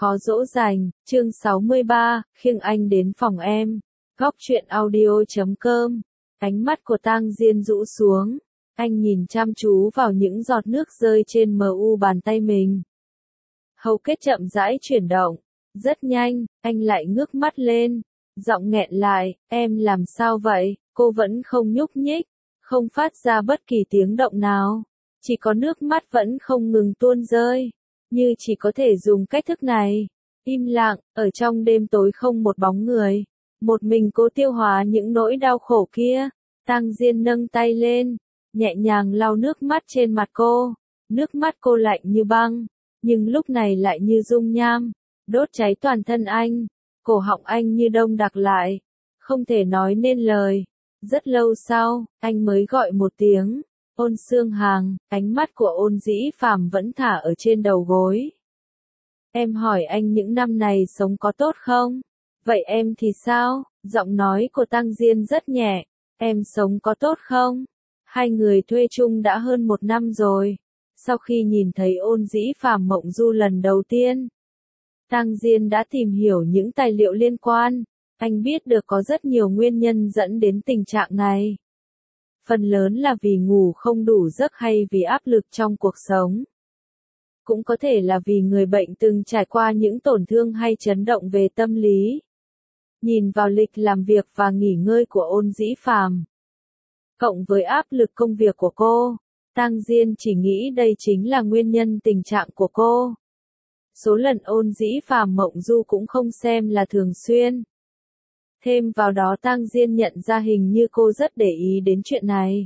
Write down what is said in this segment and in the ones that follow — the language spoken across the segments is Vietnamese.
khó dỗ dành, chương 63, khiêng anh đến phòng em. Góc truyện audio.com. Ánh mắt của Tang Diên rũ xuống, anh nhìn chăm chú vào những giọt nước rơi trên mu bàn tay mình. Hầu kết chậm rãi chuyển động, rất nhanh, anh lại ngước mắt lên, giọng nghẹn lại, em làm sao vậy? Cô vẫn không nhúc nhích, không phát ra bất kỳ tiếng động nào, chỉ có nước mắt vẫn không ngừng tuôn rơi, như chỉ có thể dùng cách thức này. Im lặng, ở trong đêm tối không một bóng người, một mình cô tiêu hóa những nỗi đau khổ kia. Tang Diên nâng tay lên, nhẹ nhàng lau nước mắt trên mặt cô. Nước mắt cô lạnh như băng, nhưng lúc này lại như dung nham, đốt cháy toàn thân anh. Cổ họng anh như đông đặc lại, không thể nói nên lời. Rất lâu sau, anh mới gọi một tiếng, Ôn Xương Hàng. Ánh mắt của Ôn Dĩ Phàm vẫn thả ở trên đầu gối. Em hỏi anh những năm này sống có tốt không? Vậy em thì sao? Giọng nói của Tang Diên rất nhẹ. Em sống có tốt không? Hai người thuê chung đã hơn 1 năm rồi. Sau khi nhìn thấy Ôn Dĩ Phàm mộng du lần đầu tiên, Tang Diên đã tìm hiểu những tài liệu liên quan. Anh biết được có rất nhiều nguyên nhân dẫn đến tình trạng này. Phần lớn là vì ngủ không đủ giấc hay vì áp lực trong cuộc sống. Cũng có thể là vì người bệnh từng trải qua những tổn thương hay chấn động về tâm lý. Nhìn vào lịch làm việc và nghỉ ngơi của Ôn Dĩ Phàm, cộng với áp lực công việc của cô, Tang Diên chỉ nghĩ đây chính là nguyên nhân tình trạng của cô. Số lần Ôn Dĩ Phàm mộng du cũng không xem là thường xuyên. Thêm vào đó Tang Diên nhận ra hình như cô rất để ý đến chuyện này.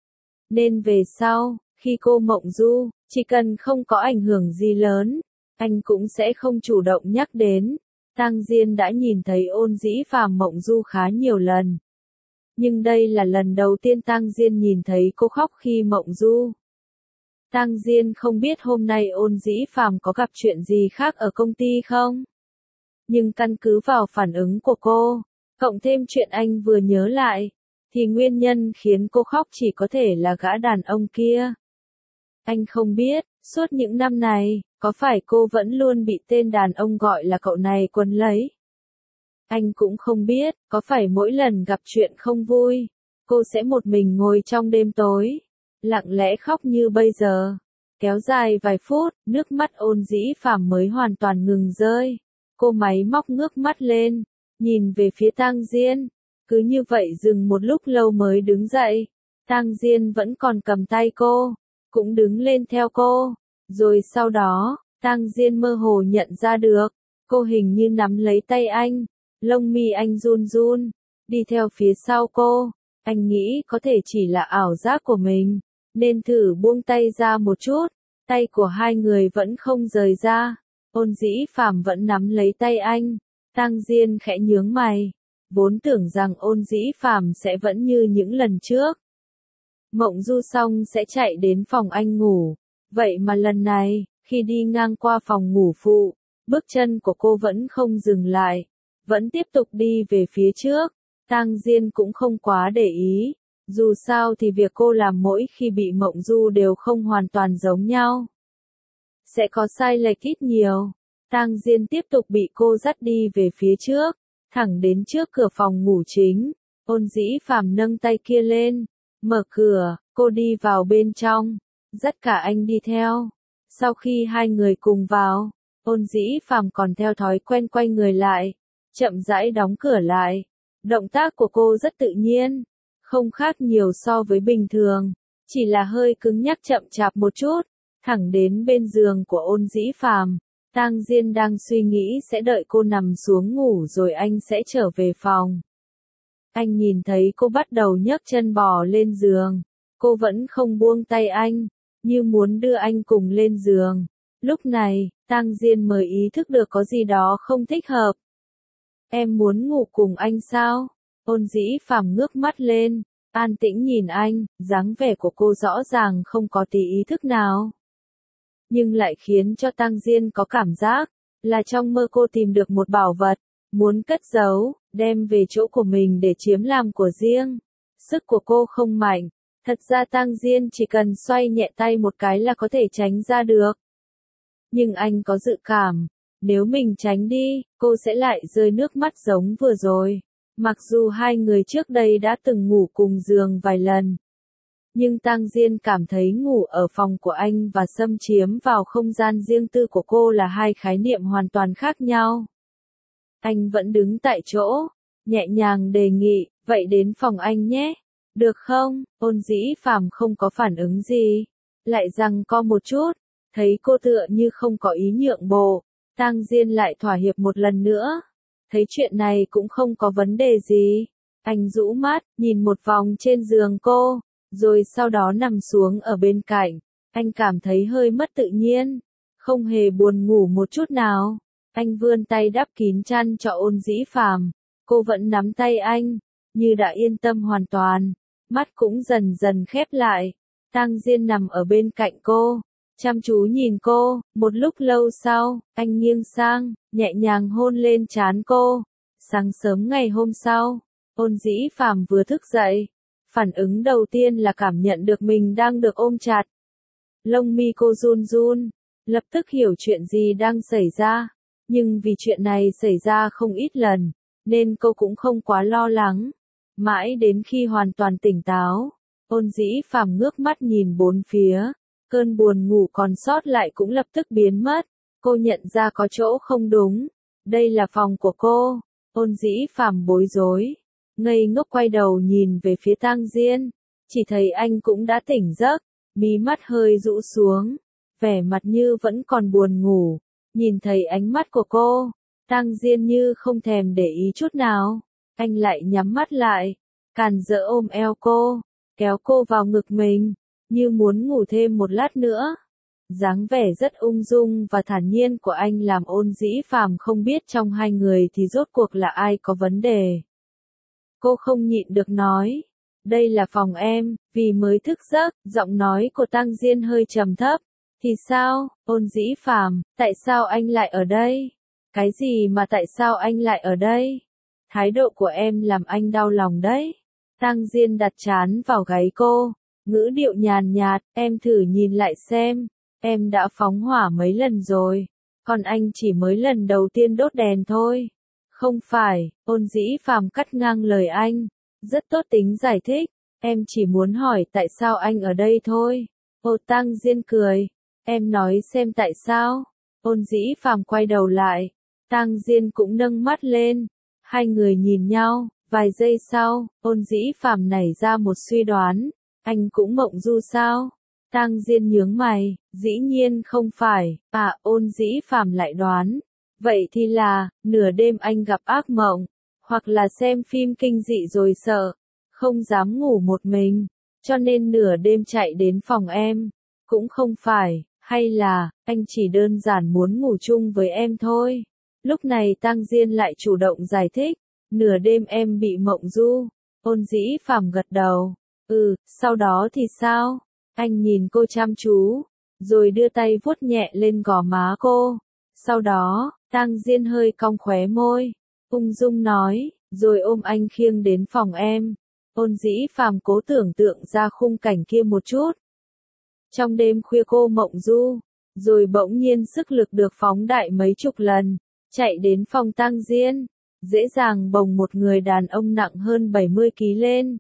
Nên về sau, khi cô mộng du, chỉ cần không có ảnh hưởng gì lớn, anh cũng sẽ không chủ động nhắc đến. Tang Diên đã nhìn thấy Ôn Dĩ Phàm mộng du khá nhiều lần. Nhưng đây là lần đầu tiên Tang Diên nhìn thấy cô khóc khi mộng du. Tang Diên không biết hôm nay Ôn Dĩ Phàm có gặp chuyện gì khác ở công ty không? Nhưng căn cứ vào phản ứng của cô, cộng thêm chuyện anh vừa nhớ lại, thì nguyên nhân khiến cô khóc chỉ có thể là gã đàn ông kia. Anh không biết, suốt những năm này, có phải cô vẫn luôn bị tên đàn ông gọi là cậu này quấn lấy? Anh cũng không biết, có phải mỗi lần gặp chuyện không vui, cô sẽ một mình ngồi trong đêm tối, lặng lẽ khóc như bây giờ. Kéo dài vài phút, nước mắt Ôn Dĩ Phàm mới hoàn toàn ngừng rơi. Cô máy móc ngước mắt lên, nhìn về phía Tang Diên. Cứ như vậy dừng một lúc lâu mới đứng dậy. Tang Diên vẫn còn cầm tay cô, cũng đứng lên theo cô. Rồi sau đó, Tang Diên mơ hồ nhận ra được, cô hình như nắm lấy tay anh. Lông mi anh run run, đi theo phía sau cô. Anh nghĩ có thể chỉ là ảo giác của mình, nên thử buông tay ra một chút. Tay của hai người vẫn không rời ra. Ôn Dĩ Phàm vẫn nắm lấy tay anh. Tang Diên khẽ nhướng mày, vốn tưởng rằng Ôn Dĩ Phàm sẽ vẫn như những lần trước. Mộng du xong sẽ chạy đến phòng anh ngủ. Vậy mà lần này, khi đi ngang qua phòng ngủ phụ, bước chân của cô vẫn không dừng lại, vẫn tiếp tục đi về phía trước. Tang Diên cũng không quá để ý. Dù sao thì việc cô làm mỗi khi bị mộng du đều không hoàn toàn giống nhau. Sẽ có sai lệch ít nhiều. Tang Diên tiếp tục bị cô dắt đi về phía trước, thẳng đến trước cửa phòng ngủ chính. Ôn Dĩ Phàm nâng tay kia lên, mở cửa, cô đi vào bên trong, dắt cả anh đi theo. Sau khi hai người cùng vào, Ôn Dĩ Phàm còn theo thói quen quay người lại, chậm rãi đóng cửa lại. Động tác của cô rất tự nhiên, không khác nhiều so với bình thường, chỉ là hơi cứng nhắc chậm chạp một chút, thẳng đến bên giường của Ôn Dĩ Phàm. Tang Diên đang suy nghĩ sẽ đợi cô nằm xuống ngủ rồi anh sẽ trở về phòng. Anh nhìn thấy cô bắt đầu nhấc chân bò lên giường, cô vẫn không buông tay anh, như muốn đưa anh cùng lên giường. Lúc này, Tang Diên mới ý thức được có gì đó không thích hợp. Em muốn ngủ cùng anh sao? Ôn Dĩ Phàm ngước mắt lên, an tĩnh nhìn anh, dáng vẻ của cô rõ ràng không có tí ý thức nào. Nhưng lại khiến cho Tang Diên có cảm giác, là trong mơ cô tìm được một bảo vật, muốn cất giấu, đem về chỗ của mình để chiếm làm của riêng. Sức của cô không mạnh, thật ra Tang Diên chỉ cần xoay nhẹ tay một cái là có thể tránh ra được. Nhưng anh có dự cảm, Nếu mình tránh đi, cô sẽ lại rơi nước mắt giống vừa rồi. Mặc dù hai người trước đây đã từng ngủ cùng giường vài lần. Nhưng Tang Diên cảm thấy ngủ ở phòng của anh và xâm chiếm vào không gian riêng tư của cô là hai khái niệm hoàn toàn khác nhau. Anh vẫn đứng tại chỗ, nhẹ nhàng đề nghị, vậy đến phòng anh nhé. Được không? Ôn Dĩ Phàm không có phản ứng gì. Lại giằng co một chút, thấy cô tựa như không có ý nhượng bộ. Tang Diên lại thỏa hiệp một lần nữa. Thấy chuyện này cũng không có vấn đề gì. Anh rũ mắt, nhìn một vòng trên giường cô, rồi sau đó nằm xuống ở bên cạnh. Anh cảm thấy hơi mất tự nhiên, không hề buồn ngủ một chút nào. Anh vươn tay đắp kín chăn cho Ôn Dĩ Phàm. Cô vẫn nắm tay anh, như đã yên tâm hoàn toàn. Mắt cũng dần dần khép lại. Tang Diên nằm ở bên cạnh cô, chăm chú nhìn cô. Một lúc lâu sau, anh nghiêng sang, nhẹ nhàng hôn lên trán cô. Sáng sớm ngày hôm sau, Ôn Dĩ Phàm vừa thức dậy. Phản ứng đầu tiên là cảm nhận được mình đang được ôm chặt. Lông mi cô run run, lập tức hiểu chuyện gì đang xảy ra. Nhưng vì chuyện này xảy ra không ít lần, nên cô cũng không quá lo lắng. Mãi đến khi hoàn toàn tỉnh táo, Ôn Dĩ Phàm ngước mắt nhìn bốn phía. Cơn buồn ngủ còn sót lại cũng lập tức biến mất. Cô nhận ra có chỗ không đúng. Đây là phòng của cô. Ôn Dĩ Phàm bối rối, ngây ngốc quay đầu nhìn về phía Tang Diên. Chỉ thấy anh cũng đã tỉnh giấc, mí mắt hơi rũ xuống, vẻ mặt như vẫn còn buồn ngủ. Nhìn thấy ánh mắt của cô, Tang Diên như không thèm để ý chút nào. Anh lại nhắm mắt lại, càn rỡ ôm eo cô, kéo cô vào ngực mình, như muốn ngủ thêm một lát nữa. Dáng vẻ rất ung dung và thản nhiên của anh làm Ôn Dĩ Phàm không biết trong hai người thì rốt cuộc là ai có vấn đề. Cô không nhịn được nói, đây là phòng em, vì mới thức giấc. Giọng nói của Tang Diên hơi trầm thấp. Thì sao, Ôn Dĩ Phàm, tại sao anh lại ở đây? Cái gì mà tại sao anh lại ở đây? Thái độ của em làm anh đau lòng đấy. Tang Diên đặt trán vào gáy cô, ngữ điệu nhàn nhạt, em thử nhìn lại xem, em đã phóng hỏa mấy lần rồi, còn anh chỉ mới lần đầu tiên đốt đèn thôi. Không phải, Ôn Dĩ Phàm cắt ngang lời anh, rất tốt tính giải thích, em chỉ muốn hỏi tại sao anh ở đây thôi. Ô Tang Diên cười, em nói xem tại sao. Ôn Dĩ Phàm quay đầu lại, Tang Diên cũng nâng mắt lên, hai người nhìn nhau. Vài giây sau, Ôn Dĩ Phàm nảy ra một suy đoán, anh cũng mộng du sao? Tang Diên nhướng mày, dĩ nhiên không phải. Ôn Dĩ Phàm lại đoán, vậy thì là, nửa đêm anh gặp ác mộng, hoặc là xem phim kinh dị rồi sợ, không dám ngủ một mình, cho nên nửa đêm chạy đến phòng em. Cũng không phải, hay là, anh chỉ đơn giản muốn ngủ chung với em thôi. Lúc này Tang Diên lại chủ động giải thích, nửa đêm em bị mộng du. Ôn Dĩ Phàm gật đầu, sau đó thì sao? Anh nhìn cô chăm chú, rồi đưa tay vuốt nhẹ lên gò má cô. Sau đó, Tang Diên hơi cong khóe môi, ung dung nói, rồi ôm anh khiêng đến phòng em. Ôn Dĩ Phàm cố tưởng tượng ra khung cảnh kia một chút. Trong đêm khuya cô mộng du, rồi bỗng nhiên sức lực được phóng đại mấy chục lần, chạy đến phòng Tang Diên, dễ dàng bồng một người đàn ông nặng hơn 70 kg lên.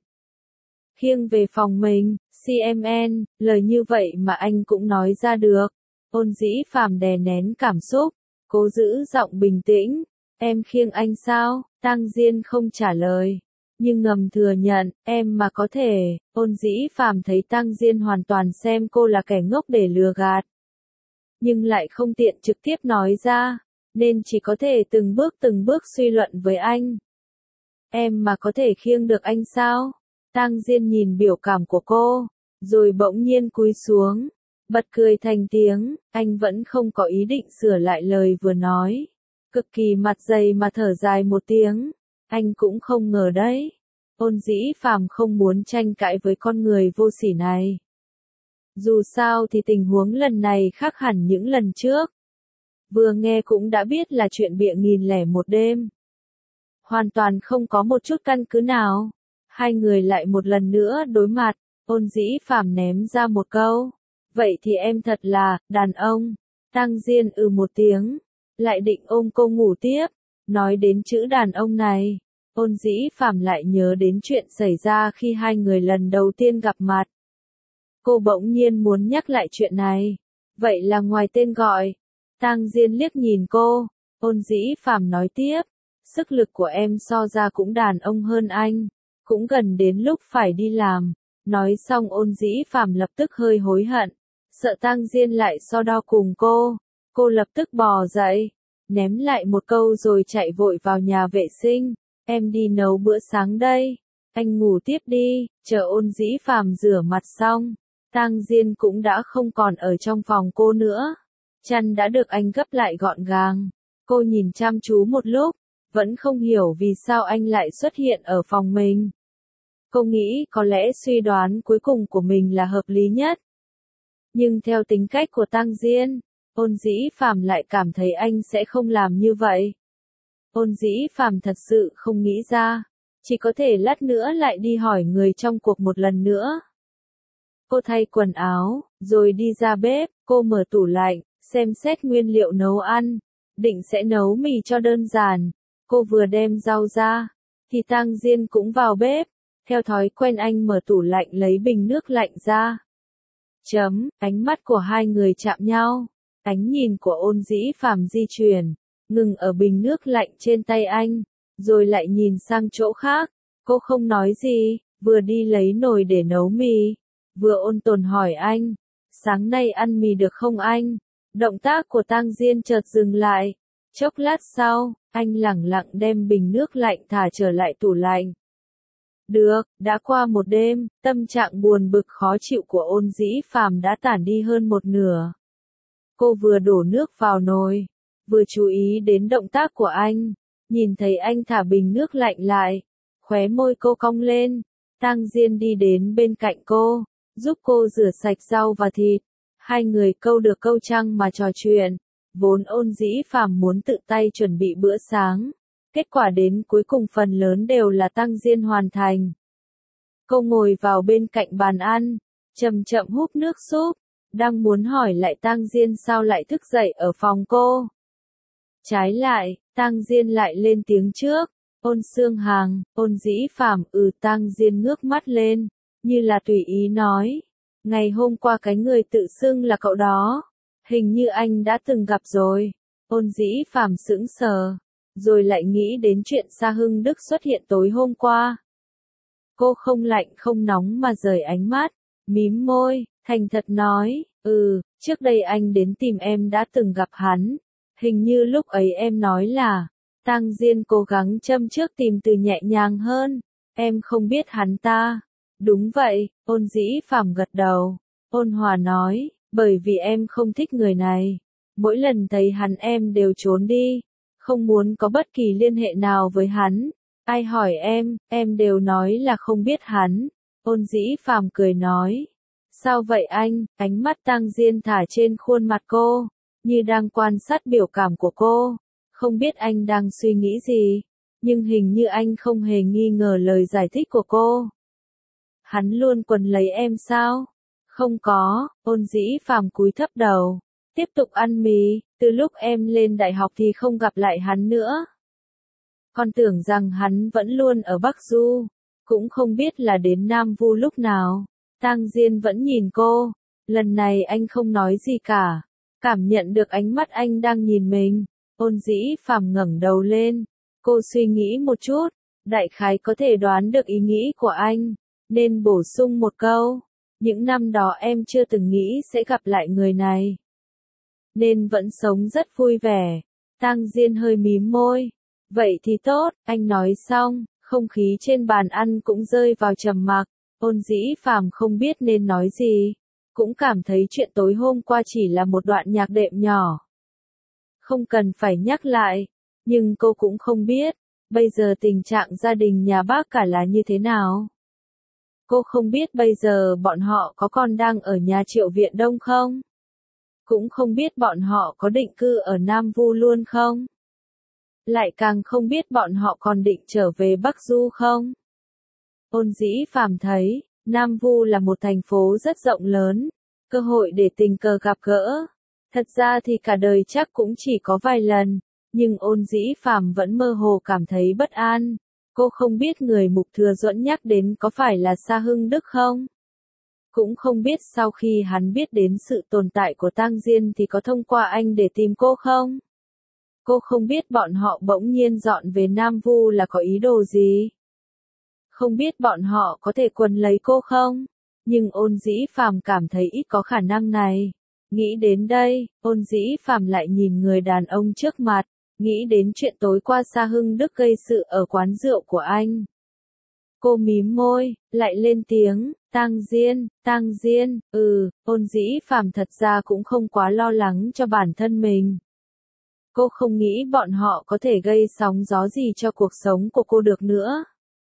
Khiêng về phòng mình, CMN, lời như vậy mà anh cũng nói ra được. Ôn Dĩ Phàm đè nén cảm xúc, cố giữ giọng bình tĩnh, em khiêng anh sao? Tang Diên không trả lời, nhưng ngầm thừa nhận, em mà có thể. Ôn Dĩ Phàm thấy Tang Diên hoàn toàn xem cô là kẻ ngốc để lừa gạt, nhưng lại không tiện trực tiếp nói ra, nên chỉ có thể từng bước suy luận với anh. Em mà có thể khiêng được anh sao? Tang Diên nhìn biểu cảm của cô, rồi bỗng nhiên cúi xuống, bật cười thành tiếng. Anh vẫn không có ý định sửa lại lời vừa nói, cực kỳ mặt dày mà thở dài một tiếng. Anh cũng không ngờ đấy. Ôn Dĩ Phàm không muốn tranh cãi với con người vô sỉ này. Dù sao thì tình huống lần này khác hẳn những lần trước. Vừa nghe cũng đã biết là chuyện bịa 1001 đêm. Hoàn toàn không có một chút căn cứ nào. Hai người lại một lần nữa đối mặt. Ôn Dĩ Phàm ném ra một câu, vậy thì em thật là đàn ông. Tang Diên một tiếng, lại định ôm cô ngủ tiếp. Nói đến chữ đàn ông này, Ôn Dĩ Phàm lại nhớ đến chuyện xảy ra khi hai người lần đầu tiên gặp mặt. Cô bỗng nhiên muốn nhắc lại chuyện này. Vậy là ngoài tên gọi, Tang Diên liếc nhìn cô, Ôn Dĩ Phàm nói tiếp, sức lực của em so ra cũng đàn ông hơn anh, cũng gần đến lúc phải đi làm. Nói xong Ôn Dĩ Phàm lập tức hơi hối hận, sợ Tang Diên lại so đo cùng cô lập tức bò dậy, ném lại một câu rồi chạy vội vào nhà vệ sinh, em đi nấu bữa sáng đây, anh ngủ tiếp đi. Chờ Ôn Dĩ Phàm rửa mặt xong, Tang Diên cũng đã không còn ở trong phòng cô nữa. Chăn đã được anh gấp lại gọn gàng. Cô nhìn chăm chú một lúc, vẫn không hiểu vì sao anh lại xuất hiện ở phòng mình. Cô nghĩ có lẽ suy đoán cuối cùng của mình là hợp lý nhất. Nhưng theo tính cách của Tang Diên, Ôn Dĩ Phàm lại cảm thấy anh sẽ không làm như vậy. Ôn Dĩ Phàm thật sự không nghĩ ra, chỉ có thể lát nữa lại đi hỏi người trong cuộc một lần nữa. Cô thay quần áo, rồi đi ra bếp, cô mở tủ lạnh, xem xét nguyên liệu nấu ăn, định sẽ nấu mì cho đơn giản. Cô vừa đem rau ra, thì Tang Diên cũng vào bếp, theo thói quen anh mở tủ lạnh lấy bình nước lạnh ra. Ánh mắt của hai người chạm nhau, ánh nhìn của Ôn Dĩ Phàm di chuyển, ngừng ở bình nước lạnh trên tay anh, rồi lại nhìn sang chỗ khác. Cô không nói gì, vừa đi lấy nồi để nấu mì, vừa ôn tồn hỏi anh, sáng nay ăn mì được không anh? Động tác của Tang Diên chợt dừng lại. Chốc lát sau, anh lẳng lặng đem bình nước lạnh thả trở lại tủ lạnh. Được, đã qua một đêm, tâm trạng buồn bực khó chịu của Ôn Dĩ Phàm đã tản đi hơn một nửa. Cô vừa đổ nước vào nồi, vừa chú ý đến động tác của anh, nhìn thấy anh thả bình nước lạnh lại, khóe môi cô cong lên. Tang Diên đi đến bên cạnh cô, giúp cô rửa sạch rau và thịt. Hai người câu được câu trăng mà trò chuyện. Vốn Ôn Dĩ Phàm muốn tự tay chuẩn bị bữa sáng, kết quả đến cuối cùng phần lớn đều là Tang Diên hoàn thành. Cô ngồi vào bên cạnh bàn ăn, chậm chậm húp nước súp, đang muốn hỏi lại Tang Diên sao lại thức dậy ở phòng cô. Trái lại, Tang Diên lại lên tiếng trước, Ôn Xương Hàng. Ôn Dĩ Phàm Tang Diên ngước mắt lên, như là tùy ý nói, ngày hôm qua cái người tự xưng là cậu đó, hình như anh đã từng gặp rồi. Ôn Dĩ Phàm sững sờ, rồi lại nghĩ đến chuyện Sa Hưng Đức xuất hiện tối hôm qua. Cô không lạnh không nóng mà rời ánh mắt, mím môi, thành thật nói, trước đây anh đến tìm em đã từng gặp hắn, hình như lúc ấy em nói là, Tang Diên cố gắng châm trước tìm từ nhẹ nhàng hơn, em không biết hắn ta. Đúng vậy, Ôn Dĩ Phàm gật đầu, ôn hòa nói, bởi vì em không thích người này, mỗi lần thấy hắn em đều trốn đi, không muốn có bất kỳ liên hệ nào với hắn. Ai hỏi em đều nói là không biết hắn. Ôn Dĩ Phàm cười nói, sao vậy anh? Ánh mắt Tang Diên thả trên khuôn mặt cô, như đang quan sát biểu cảm của cô. Không biết anh đang suy nghĩ gì, nhưng hình như anh không hề nghi ngờ lời giải thích của cô. Hắn luôn quấn lấy em sao? Không có. Ôn Dĩ Phàm cúi thấp đầu, tiếp tục ăn mì. Từ lúc em lên đại học thì không gặp lại hắn nữa. Con tưởng rằng hắn vẫn luôn ở Bắc Du, cũng không biết là đến Nam Vu lúc nào. Tang Diên vẫn nhìn cô, lần này anh không nói gì cả, cảm nhận được ánh mắt anh đang nhìn mình. Ôn Dĩ Phàm ngẩng đầu lên, cô suy nghĩ một chút, đại khái có thể đoán được ý nghĩ của anh, nên bổ sung một câu, những năm đó em chưa từng nghĩ sẽ gặp lại người này, nên vẫn sống rất vui vẻ. Tang Diên hơi mím môi, vậy thì tốt. Anh nói xong, không khí trên bàn ăn cũng rơi vào trầm mặc. Ôn Dĩ Phàm không biết nên nói gì, cũng cảm thấy chuyện tối hôm qua chỉ là một đoạn nhạc đệm nhỏ, không cần phải nhắc lại, nhưng cô cũng không biết, bây giờ tình trạng gia đình nhà bác cả là như thế nào. Cô không biết bây giờ bọn họ có còn đang ở nhà Triệu Viện Đông không? Cũng không biết bọn họ có định cư ở Nam Vu luôn không? Lại càng không biết bọn họ còn định trở về Bắc Du không? Ôn Dĩ Phàm thấy, Nam Vu là một thành phố rất rộng lớn, cơ hội để tình cờ gặp gỡ, Thật ra thì cả đời chắc cũng chỉ có vài lần, nhưng Ôn Dĩ Phàm vẫn mơ hồ cảm thấy bất an. Cô không biết người Mục Thừa Duẫn nhắc đến có phải là Sa Hưng Đức không? Cũng không biết sau khi hắn biết đến sự tồn tại của Tang Diên thì có thông qua anh để tìm cô không? Cô không biết bọn họ bỗng nhiên dọn về Nam Vu là có ý đồ gì? Không biết bọn họ có thể quần lấy cô không? Nhưng Ôn Dĩ Phàm cảm thấy ít có khả năng này. Nghĩ đến đây, Ôn Dĩ Phàm lại nhìn người đàn ông trước mặt, nghĩ đến chuyện tối qua Sa Hưng Đức gây sự ở quán rượu của anh. Cô mím môi, lại lên tiếng, Tang Diên, Ôn Dĩ Phàm thật ra cũng không quá lo lắng cho bản thân mình. Cô không nghĩ bọn họ có thể gây sóng gió gì cho cuộc sống của cô được nữa.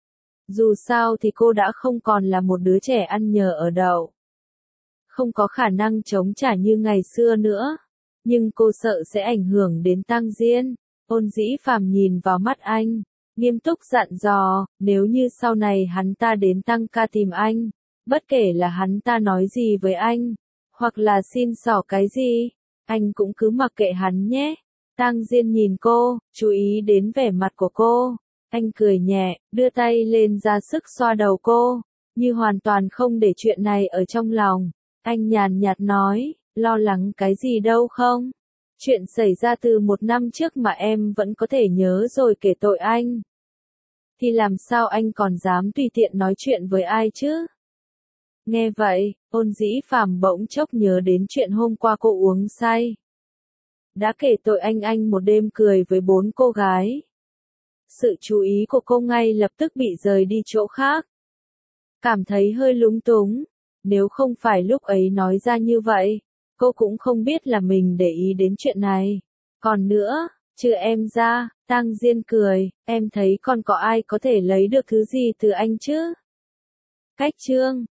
Dù sao thì cô đã không còn là một đứa trẻ ăn nhờ ở đậu. Không có khả năng chống trả như ngày xưa nữa. Nhưng cô sợ sẽ ảnh hưởng đến Tang Diên. Ôn Dĩ Phàm nhìn vào mắt anh, nghiêm túc dặn dò, nếu như sau này hắn ta đến Tăng ca tìm anh, bất kể là hắn ta nói gì với anh, hoặc là xin xỏ cái gì, anh cũng cứ mặc kệ hắn nhé. Tang Diên nhìn cô, chú ý đến vẻ mặt của cô. Anh cười nhẹ, đưa tay lên ra sức xoa đầu cô, như hoàn toàn không để chuyện này ở trong lòng. Anh nhàn nhạt nói, lo lắng cái gì đâu không? Chuyện xảy ra từ 1 năm trước mà em vẫn có thể nhớ rồi kể tội anh. Thì làm sao anh còn dám tùy tiện nói chuyện với ai chứ? Nghe vậy, Ôn Dĩ Phàm bỗng chốc nhớ đến chuyện hôm qua cô uống say. Đã kể tội anh một đêm cười với 4 cô gái. Sự chú ý của cô ngay lập tức bị rời đi chỗ khác. Cảm thấy hơi lúng túng. Nếu không phải lúc ấy nói ra như vậy, cô cũng không biết là mình để ý đến chuyện này. Còn nữa, trừ em ra, Tang Diên cười, em thấy còn có ai có thể lấy được thứ gì từ anh chứ? Cách chương